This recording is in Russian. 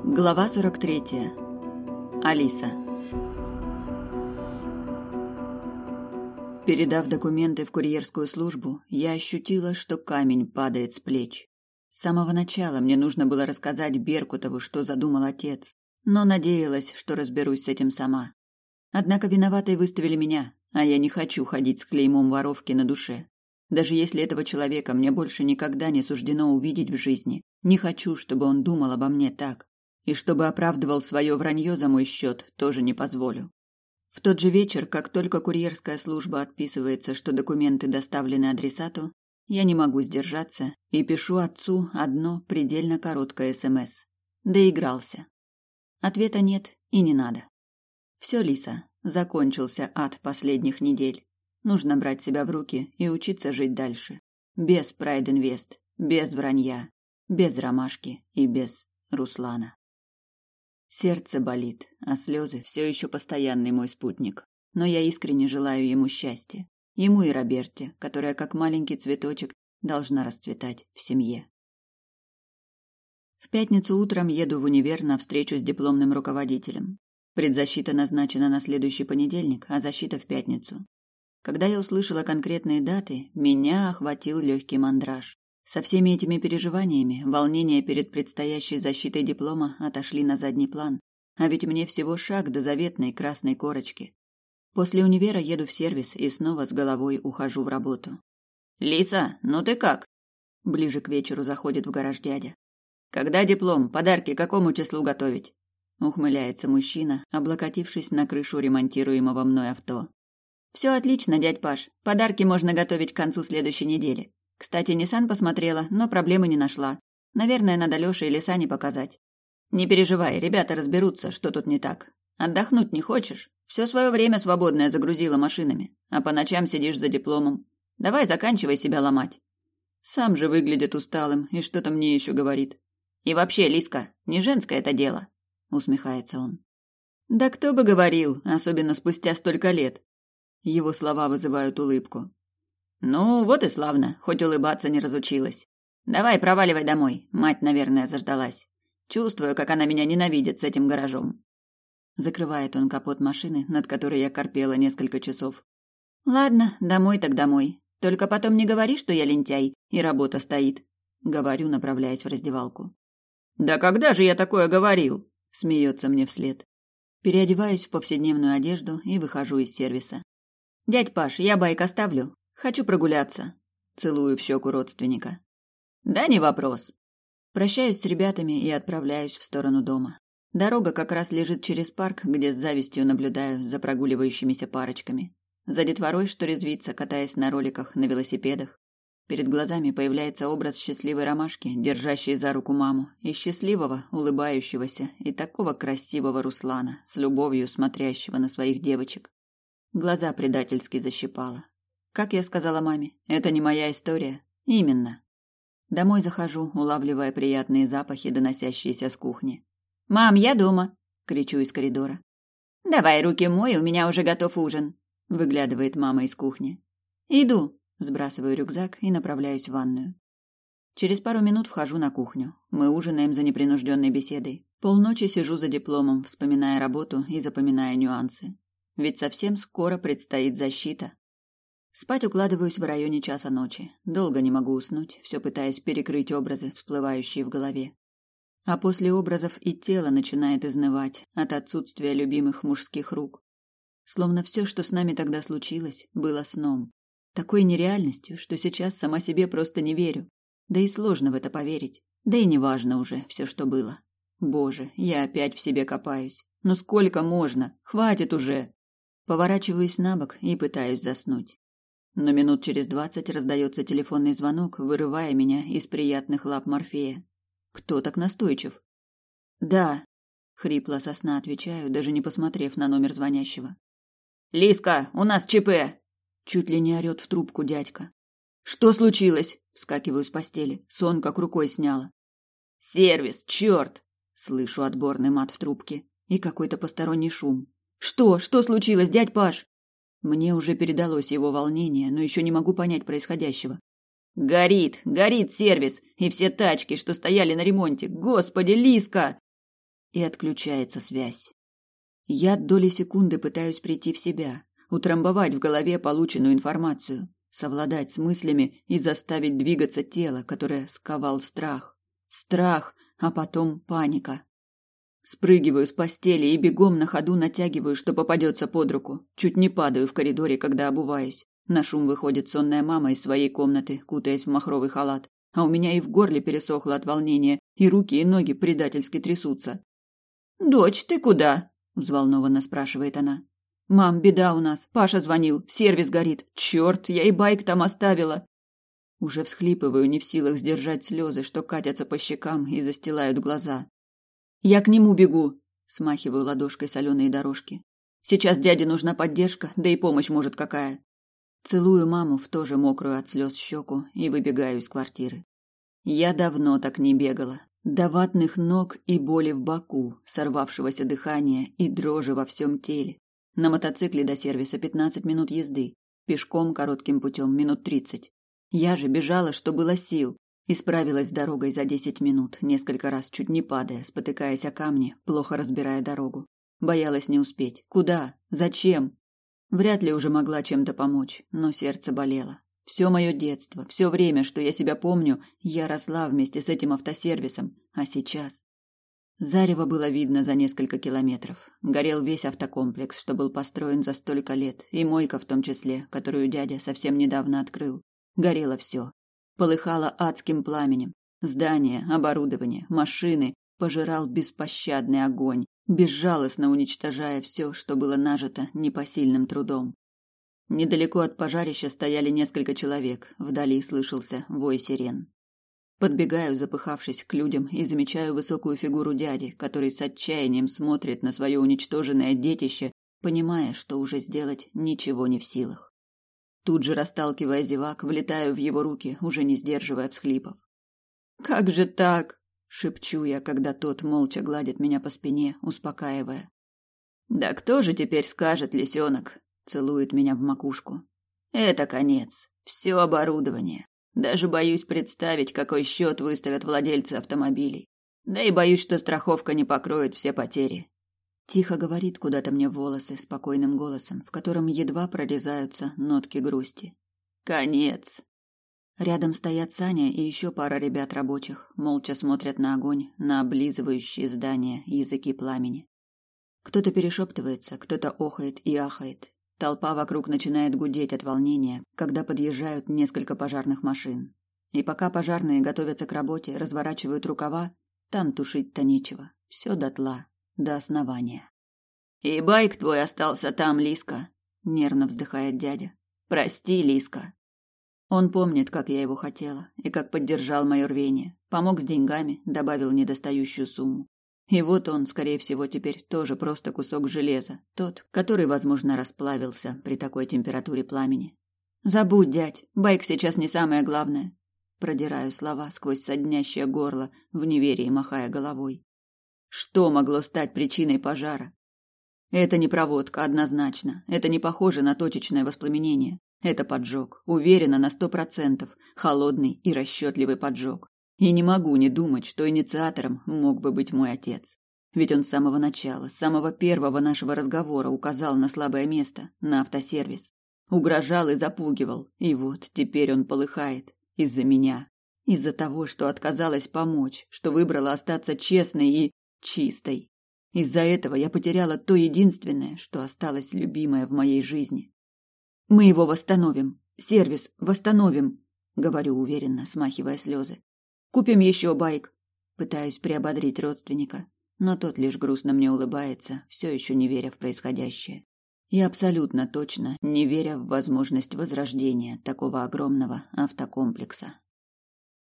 Глава 43. Алиса. Передав документы в курьерскую службу, я ощутила, что камень падает с плеч. С самого начала мне нужно было рассказать Беркутову, что задумал отец, но надеялась, что разберусь с этим сама. Однако виноватой выставили меня, а я не хочу ходить с клеймом воровки на душе. Даже если этого человека мне больше никогда не суждено увидеть в жизни, не хочу, чтобы он думал обо мне так. И чтобы оправдывал свое вранье за мой счет, тоже не позволю. В тот же вечер, как только курьерская служба отписывается, что документы доставлены адресату, я не могу сдержаться и пишу отцу одно предельно короткое СМС. Доигрался. Ответа нет и не надо. Все, Лиса, закончился ад последних недель. Нужно брать себя в руки и учиться жить дальше. Без Pride Invest, без вранья, без ромашки и без Руслана. Сердце болит, а слезы все еще постоянный мой спутник. Но я искренне желаю ему счастья. Ему и Роберте, которая, как маленький цветочек, должна расцветать в семье. В пятницу утром еду в универ на встречу с дипломным руководителем. Предзащита назначена на следующий понедельник, а защита в пятницу. Когда я услышала конкретные даты, меня охватил легкий мандраж. Со всеми этими переживаниями волнения перед предстоящей защитой диплома отошли на задний план, а ведь мне всего шаг до заветной красной корочки. После универа еду в сервис и снова с головой ухожу в работу. «Лиса, ну ты как?» Ближе к вечеру заходит в гараж дядя. «Когда диплом? Подарки какому числу готовить?» Ухмыляется мужчина, облокотившись на крышу ремонтируемого мной авто. «Все отлично, дядь Паш. Подарки можно готовить к концу следующей недели. Кстати, Ниссан посмотрела, но проблемы не нашла. Наверное, надо Лёше или Сане показать. Не переживай, ребята разберутся, что тут не так. Отдохнуть не хочешь? Все свое время свободное загрузила машинами, а по ночам сидишь за дипломом. Давай заканчивай себя ломать. Сам же выглядит усталым и что-то мне еще говорит. И вообще, Лиска, не женское это дело, усмехается он. Да кто бы говорил, особенно спустя столько лет. Его слова вызывают улыбку. Ну, вот и славно, хоть улыбаться не разучилась. Давай, проваливай домой, мать, наверное, заждалась. Чувствую, как она меня ненавидит с этим гаражом. Закрывает он капот машины, над которой я корпела несколько часов. Ладно, домой так домой. Только потом не говори, что я лентяй, и работа стоит. Говорю, направляясь в раздевалку. Да когда же я такое говорил? Смеется мне вслед. Переодеваюсь в повседневную одежду и выхожу из сервиса. Дядь Паш, я байк оставлю. Хочу прогуляться. Целую в щеку родственника. Да не вопрос. Прощаюсь с ребятами и отправляюсь в сторону дома. Дорога как раз лежит через парк, где с завистью наблюдаю за прогуливающимися парочками. За детворой, что резвится, катаясь на роликах, на велосипедах. Перед глазами появляется образ счастливой ромашки, держащей за руку маму, и счастливого, улыбающегося и такого красивого Руслана, с любовью смотрящего на своих девочек. Глаза предательски защипало. Как я сказала маме, это не моя история. Именно. Домой захожу, улавливая приятные запахи, доносящиеся с кухни. «Мам, я дома!» – кричу из коридора. «Давай руки мой, у меня уже готов ужин!» – выглядывает мама из кухни. «Иду!» – сбрасываю рюкзак и направляюсь в ванную. Через пару минут вхожу на кухню. Мы ужинаем за непринужденной беседой. Полночи сижу за дипломом, вспоминая работу и запоминая нюансы. Ведь совсем скоро предстоит защита. Спать укладываюсь в районе часа ночи. Долго не могу уснуть, все пытаясь перекрыть образы, всплывающие в голове. А после образов и тело начинает изнывать от отсутствия любимых мужских рук. Словно все, что с нами тогда случилось, было сном. Такой нереальностью, что сейчас сама себе просто не верю. Да и сложно в это поверить. Да и неважно уже все, что было. Боже, я опять в себе копаюсь. Ну сколько можно? Хватит уже! Поворачиваюсь на бок и пытаюсь заснуть. Но минут через 20 раздается телефонный звонок, вырывая меня из приятных лап Морфея. Кто так настойчив? Да, хрипло со сна отвечаю, даже не посмотрев на номер звонящего. Лиска, у нас ЧП! Чуть ли не орёт в трубку дядька. Что случилось? Вскакиваю с постели, сон как рукой сняло. Сервис, чёрт! Слышу отборный мат в трубке и какой-то посторонний шум. Что случилось, дядь Паш? Мне уже передалось его волнение, но еще не могу понять происходящего. Горит сервис, и все тачки, что стояли на ремонте. Господи, Лиска! и отключается связь. Я доли секунды пытаюсь прийти в себя, утрамбовать в голове полученную информацию, совладать с мыслями и заставить двигаться тело, которое сковал страх. Страх, а потом паника. Спрыгиваю с постели и бегом на ходу натягиваю, что попадется под руку. Чуть не падаю в коридоре, когда обуваюсь. На шум выходит сонная мама из своей комнаты, кутаясь в махровый халат. А у меня и в горле пересохло от волнения, и руки и ноги предательски трясутся. «Дочь, ты куда?» – взволнованно спрашивает она. «Мам, беда у нас. Паша звонил. Сервис горит. Черт, я и байк там оставила». Уже всхлипываю, не в силах сдержать слезы, что катятся по щекам и застилают глаза. «Я к нему бегу», – смахиваю ладошкой соленые дорожки. «Сейчас дяде нужна поддержка, да и помощь может какая». Целую маму в тоже мокрую от слез щеку и выбегаю из квартиры. Я давно так не бегала. До ватных ног и боли в боку, сорвавшегося дыхания и дрожи во всем теле. На мотоцикле до сервиса 15 минут езды, пешком коротким путем минут 30. Я же бежала, что было сил, и справилась с дорогой за 10 минут, несколько раз чуть не падая, спотыкаясь о камни, плохо разбирая дорогу. Боялась не успеть. Куда? Зачем? Вряд ли уже могла чем-то помочь, но сердце болело. Все мое детство, все время, что я себя помню, я росла вместе с этим автосервисом, а сейчас... Зарево было видно за несколько километров. Горел весь автокомплекс, что был построен за столько лет, и мойка в том числе, которую дядя совсем недавно открыл. Горело все. Полыхало адским пламенем. Здания, оборудование, машины пожирал беспощадный огонь, безжалостно уничтожая все, что было нажито непосильным трудом. Недалеко от пожарища стояли несколько человек, вдали слышался вой сирен. Подбегаю, запыхавшись, к людям и замечаю высокую фигуру дяди, который с отчаянием смотрит на свое уничтоженное детище, понимая, что уже сделать ничего не в силах. Тут же, расталкивая зевак, влетаю в его руки, уже не сдерживая всхлипов. «Как же так?» – шепчу я, когда тот молча гладит меня по спине, успокаивая. «Да кто же теперь скажет, лисенок?» – целует меня в макушку. «Это конец. Все оборудование. Даже боюсь представить, какой счет выставят владельцы автомобилей. Да и боюсь, что страховка не покроет все потери». Тихо говорит куда-то мне в волосы спокойным голосом, в котором едва прорезаются нотки грусти. «Конец». Рядом стоят Саня и еще пара ребят рабочих, молча смотрят на огонь, на облизывающие здания языки пламени. Кто-то перешептывается, кто-то охает и ахает. Толпа вокруг начинает гудеть от волнения, когда подъезжают несколько пожарных машин. И пока пожарные готовятся к работе, разворачивают рукава, там тушить-то нечего. Все дотла, до основания. «И байк твой остался там, Лиска», — нервно вздыхает дядя. «Прости, Лиска». Он помнит, как я его хотела, и как поддержал мое рвение. Помог с деньгами, добавил недостающую сумму. И вот он, скорее всего, теперь тоже просто кусок железа, тот, который, возможно, расплавился при такой температуре пламени. «Забудь, дядь, байк сейчас не самое главное». Продираю слова сквозь соднящее горло, в неверии махая головой. Что могло стать причиной пожара? Это не проводка, однозначно. Это не похоже на точечное воспламенение. Это поджог, уверена на 100%, холодный и расчетливый поджог. И не могу не думать, что инициатором мог бы быть мой отец. Ведь он с самого начала, с самого первого нашего разговора указал на слабое место, на автосервис. Угрожал и запугивал. И вот теперь он полыхает. Из-за меня. Из-за того, что отказалась помочь, что выбрала остаться честной и чистой. Из-за этого я потеряла то единственное, что осталось любимое в моей жизни. «Мы его восстановим. Сервис восстановим», — говорю уверенно, смахивая слезы. «Купим еще байк». Пытаюсь приободрить родственника, но тот лишь грустно мне улыбается, все еще не веря в происходящее. И абсолютно точно не веря в возможность возрождения такого огромного автокомплекса.